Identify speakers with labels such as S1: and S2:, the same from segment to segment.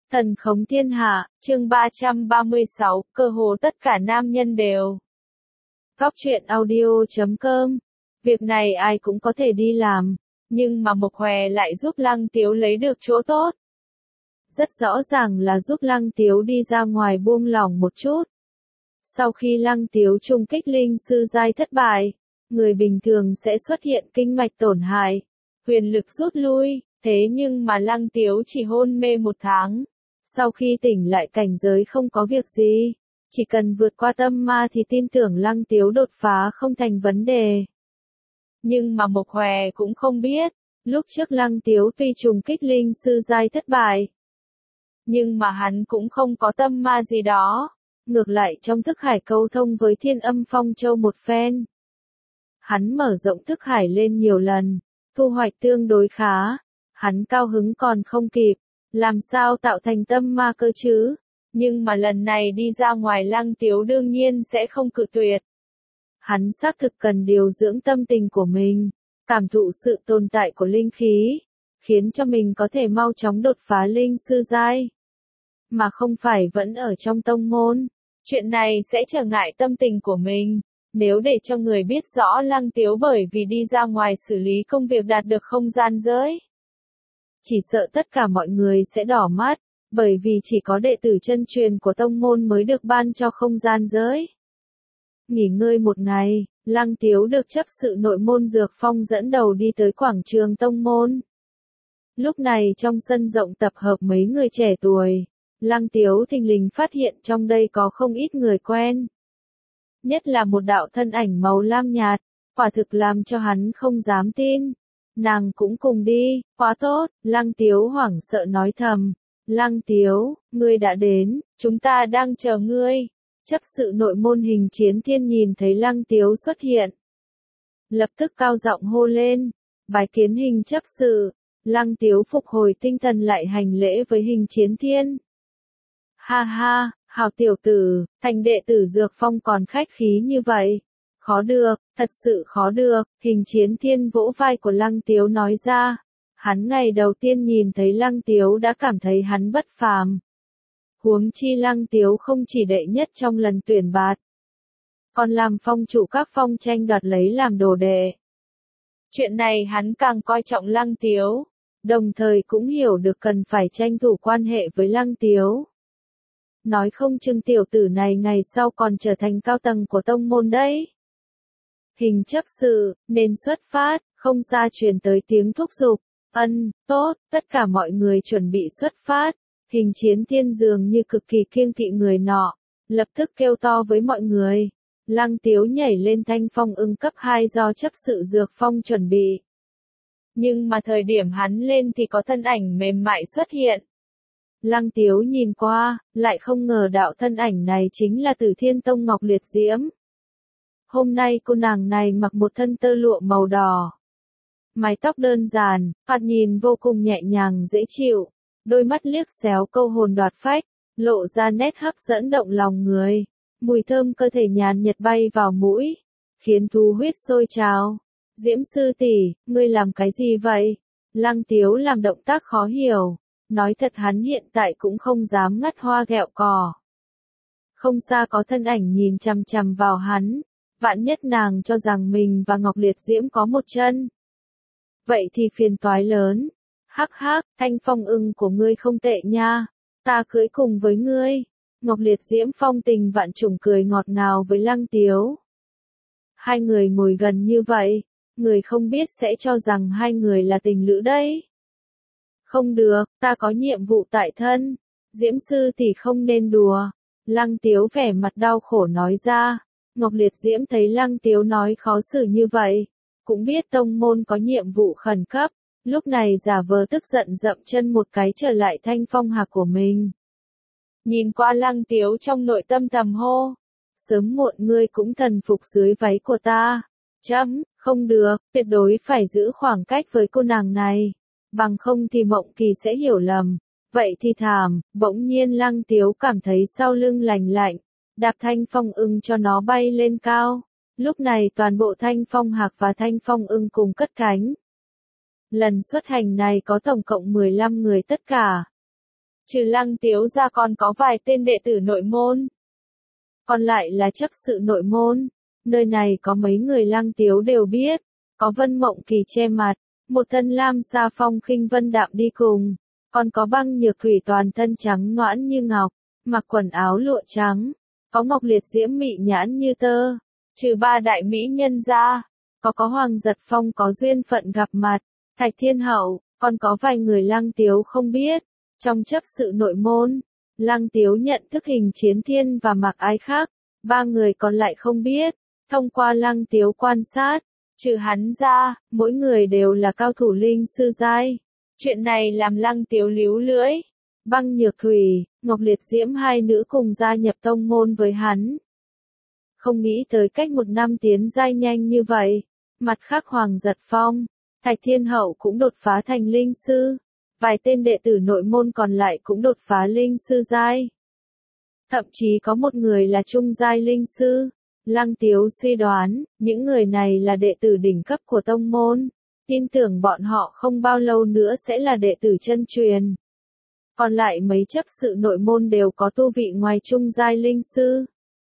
S1: Thần khống thiên hạ, chương 336, cơ hồ tất cả nam nhân đều. Góc truyện audio.com. Việc này ai cũng có thể đi làm, nhưng mà Mộc Hòe lại giúp Lăng Tiếu lấy được chỗ tốt. Rất rõ ràng là giúp Lăng Tiếu đi ra ngoài buông lỏng một chút. Sau khi Lăng Tiếu trùng kích linh sư giai thất bại, người bình thường sẽ xuất hiện kinh mạch tổn hại, huyền lực rút lui, thế nhưng mà Lăng Tiếu chỉ hôn mê 1 tháng. Sau khi tỉnh lại cảnh giới không có việc gì, chỉ cần vượt qua tâm ma thì tin tưởng Lăng Tiếu đột phá không thành vấn đề. Nhưng mà Mộc Hòe cũng không biết, lúc trước Lăng Tiếu tuy trùng kích linh sư giai thất bại, nhưng mà hắn cũng không có tâm ma gì đó, ngược lại trong thức hải câu thông với Thiên Âm Phong Châu một phen. Hắn mở rộng thức hải lên nhiều lần, thu hoạch tương đối khá, hắn cao hứng còn không kịp. Làm sao tạo thành tâm ma cơ chứ? Nhưng mà lần này đi ra ngoài Lăng Tiếu đương nhiên sẽ không cự tuyệt. Hắn xác thực cần điều dưỡng tâm tình của mình, cảm thụ sự tồn tại của linh khí, khiến cho mình có thể mau chóng đột phá linh sư giai. Mà không phải vẫn ở trong tông môn. Chuyện này sẽ trở ngại tâm tình của mình. Nếu để cho người biết rõ Lăng Tiếu bởi vì đi ra ngoài xử lý công việc đạt được không gian giới, chỉ sợ tất cả mọi người sẽ đỏ mắt, bởi vì chỉ có đệ tử chân truyền của tông môn mới được ban cho không gian giới. Nghỉ ngơi một ngày, Lăng Tiếu được chấp sự nội môn Dược Phong dẫn đầu đi tới quảng trường tông môn. Lúc này trong sân rộng tập hợp mấy người trẻ tuổi, Lăng Tiếu thình lình phát hiện trong đây có không ít người quen. Nhất là một đạo thân ảnh màu lam nhạt, quả thực làm cho hắn không dám tin. Nàng cũng cùng đi, quá tốt, Lăng Tiếu hoảng sợ nói thầm. Lăng Tiếu, ngươi đã đến, chúng ta đang chờ ngươi. Chấp sự nội môn Hình Chiến Thiên nhìn thấy Lăng Tiếu xuất hiện, lập tức cao giọng hô lên, bái kiến Hình chấp sự. Lăng Tiếu phục hồi tinh thần lại hành lễ với Hình Chiến Thiên. Ha ha, hào tiểu tử, thành đệ tử Dược Phong còn khách khí như vậy. Khó được, thật sự khó được, Hình Chiến Thiên vỗ vai của Lăng Tiếu nói ra. Hắn ngày đầu tiên nhìn thấy Lăng Tiếu đã cảm thấy hắn bất phàm. Huống chi Lăng Tiếu không chỉ đệ nhất trong lần tuyển bạt, còn làm phong chủ các phong tranh đoạt lấy làm đồ đệ. Chuyện này hắn càng coi trọng Lăng Tiếu, đồng thời cũng hiểu được cần phải tranh thủ quan hệ với Lăng Tiếu. Nói không chừng tiểu tử này ngày sau còn trở thành cao tầng của tông môn đấy. Hình chấp sự, nên xuất phát, không xa truyền tới tiếng thúc giục. Tốt, tất cả mọi người chuẩn bị xuất phát. Hình Chiến Thiên dường như cực kỳ kiêng kỵ người nọ, lập tức kêu to với mọi người. Lăng Tiếu nhảy lên thanh phong ưng cấp 2 do chấp sự Dược Phong chuẩn bị. Nhưng mà thời điểm hắn lên thì có thân ảnh mềm mại xuất hiện. Lăng Tiếu nhìn qua, lại không ngờ đạo thân ảnh này chính là Tử Thiên Tông Ngọc Liệt Diễm. Hôm nay cô nàng này mặc một thân tơ lụa màu đỏ. Mái tóc đơn giản, thoạt nhìn vô cùng nhẹ nhàng dễ chịu. Đôi mắt liếc xéo câu hồn đoạt phách, lộ ra nét hấp dẫn động lòng người. Mùi thơm cơ thể nhàn nhật bay vào mũi, khiến thú huyết sôi trào. Diễm sư tỷ, ngươi làm cái gì vậy? Lăng Tiếu làm động tác khó hiểu. Nói thật hắn hiện tại cũng không dám ngắt hoa ghẹo cỏ. Không xa có thân ảnh nhìn chằm chằm vào hắn. Vạn nhất nàng cho rằng mình và Ngọc Liệt Diễm có một chân. Vậy thì phiền toái lớn. Hắc hắc, thanh phong ưng của ngươi không tệ nha. Ta cưỡi cùng với ngươi. Ngọc Liệt Diễm phong tình vạn trùng cười ngọt ngào với Lăng Tiếu. Hai người ngồi gần như vậy, người không biết sẽ cho rằng hai người là tình lữ đấy. Không được, ta có nhiệm vụ tại thân. Diễm sư thì không nên đùa. Lăng Tiếu vẻ mặt đau khổ nói ra. Ngọc Liệt Diễm thấy Lăng Tiếu nói khó xử như vậy, cũng biết tông môn có nhiệm vụ khẩn cấp, lúc này giả vờ tức giận dậm chân một cái trở lại thanh phong hạc của mình. Nhìn qua Lăng Tiếu trong nội tâm thầm hô, sớm muộn ngươi cũng thần phục dưới váy của ta. Không được, tuyệt đối phải giữ khoảng cách với cô nàng này, bằng không thì Mộng Kỳ sẽ hiểu lầm. Vậy thì thảm, bỗng nhiên Lăng Tiếu cảm thấy sau lưng lành lạnh. Đạp thanh phong ưng cho nó bay lên cao. Lúc này toàn bộ thanh phong hạc và thanh phong ưng cùng cất cánh. Lần xuất hành này có tổng cộng 15 người tất cả. Trừ Lăng Tiếu ra còn có vài tên đệ tử nội môn. Còn lại là chấp sự nội môn. Nơi này có mấy người Lăng Tiếu đều biết. Có Vân Mộng Kỳ che mặt, một thân lam sa phong khinh vân đạm đi cùng. Còn có Băng Nhược Thủy toàn thân trắng noãn như ngọc, mặc quần áo lụa trắng. Có Ngọc Liệt Diễm mị nhãn như tơ. Trừ ba đại mỹ nhân ra, có Hoàng Giật Phong có duyên phận gặp mặt, Thạch Thiên Hậu, còn có vài người Lăng Tiếu không biết. Trong chấp sự nội môn, Lăng Tiếu nhận thức Hình Chiến Thiên và Mạc Ái Khắc, ba người còn lại không biết. Thông qua Lăng Tiếu quan sát, trừ hắn ra, mỗi người đều là cao thủ linh sư giai. Chuyện này làm Lăng Tiếu líu lưỡi. Băng Nhược Thủy, Ngọc Liệt Diễm hai nữ cùng gia nhập tông môn với hắn. Không nghĩ tới cách một năm tiến giai nhanh như vậy. Mặt khác Hoàng Giật Phong, Thạch Thiên Hậu cũng đột phá thành linh sư. Vài tên đệ tử nội môn còn lại cũng đột phá linh sư giai. Thậm chí có một người là trung giai linh sư. Lăng Tiếu suy đoán, những người này là đệ tử đỉnh cấp của tông môn. Tin tưởng bọn họ không bao lâu nữa sẽ là đệ tử chân truyền. Còn lại mấy chấp sự nội môn đều có tu vị ngoài trung giai linh sư.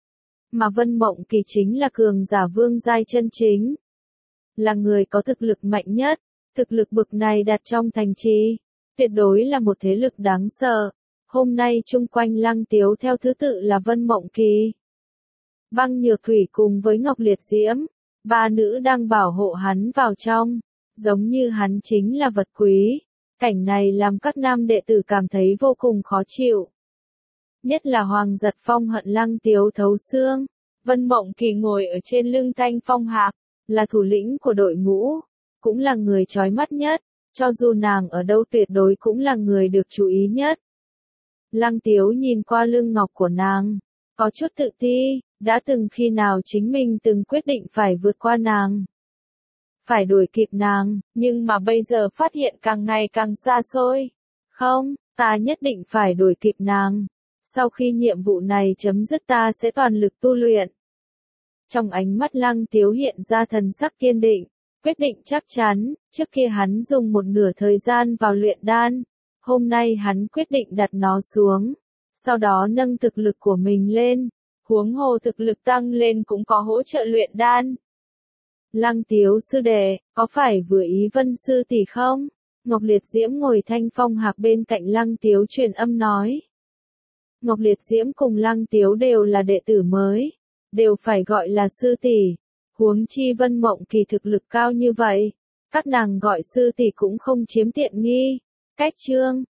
S1: Mà Vân Mộng Kỳ chính là cường giả vương giai chân chính. Là người có thực lực mạnh nhất. Thực lực bực này đặt trong thành trì, tuyệt đối là một thế lực đáng sợ. Hôm nay chung quanh Lăng Tiếu theo thứ tự là Vân Mộng Kỳ, Băng Nhược Thủy cùng với Ngọc Liệt Diễm. Ba nữ đang bảo hộ hắn vào trong, giống như hắn chính là vật quý. Cảnh này làm các nam đệ tử cảm thấy vô cùng khó chịu. Nhất là Hoàng Giật Phong hận Lăng Tiếu thấu xương. Vân Mộng Kỳ ngồi ở trên lưng Thanh Phong Hạc, là thủ lĩnh của đội ngũ, cũng là người chói mắt nhất, cho dù nàng ở đâu tuyệt đối cũng là người được chú ý nhất. Lăng Tiếu nhìn qua lưng ngọc của nàng, có chút tự ti, đã từng khi nào chính mình từng quyết định phải vượt qua nàng, phải đuổi kịp nàng, nhưng mà bây giờ phát hiện càng ngày càng xa xôi. Không, ta nhất định phải đuổi kịp nàng. Sau khi nhiệm vụ này chấm dứt ta sẽ toàn lực tu luyện. Trong ánh mắt Lăng Tiếu hiện ra thần sắc kiên định, quyết định chắc chắn. Trước kia hắn dùng một nửa thời gian vào luyện đan, hôm nay hắn quyết định đặt nó xuống, sau đó nâng thực lực của mình lên. Huống hồ thực lực tăng lên cũng có hỗ trợ luyện đan. Lăng Tiếu sư đệ, có phải vừa ý Vân sư tỷ không? Ngọc Liệt Diễm ngồi Thanh Phong Hạc bên cạnh Lăng Tiếu truyền âm nói. Ngọc Liệt Diễm cùng Lăng Tiếu đều là đệ tử mới, đều phải gọi là sư tỷ. Huống chi Vân Mộng Kỳ thực lực cao như vậy, các nàng gọi sư tỷ cũng không chiếm tiện nghi. Cách chương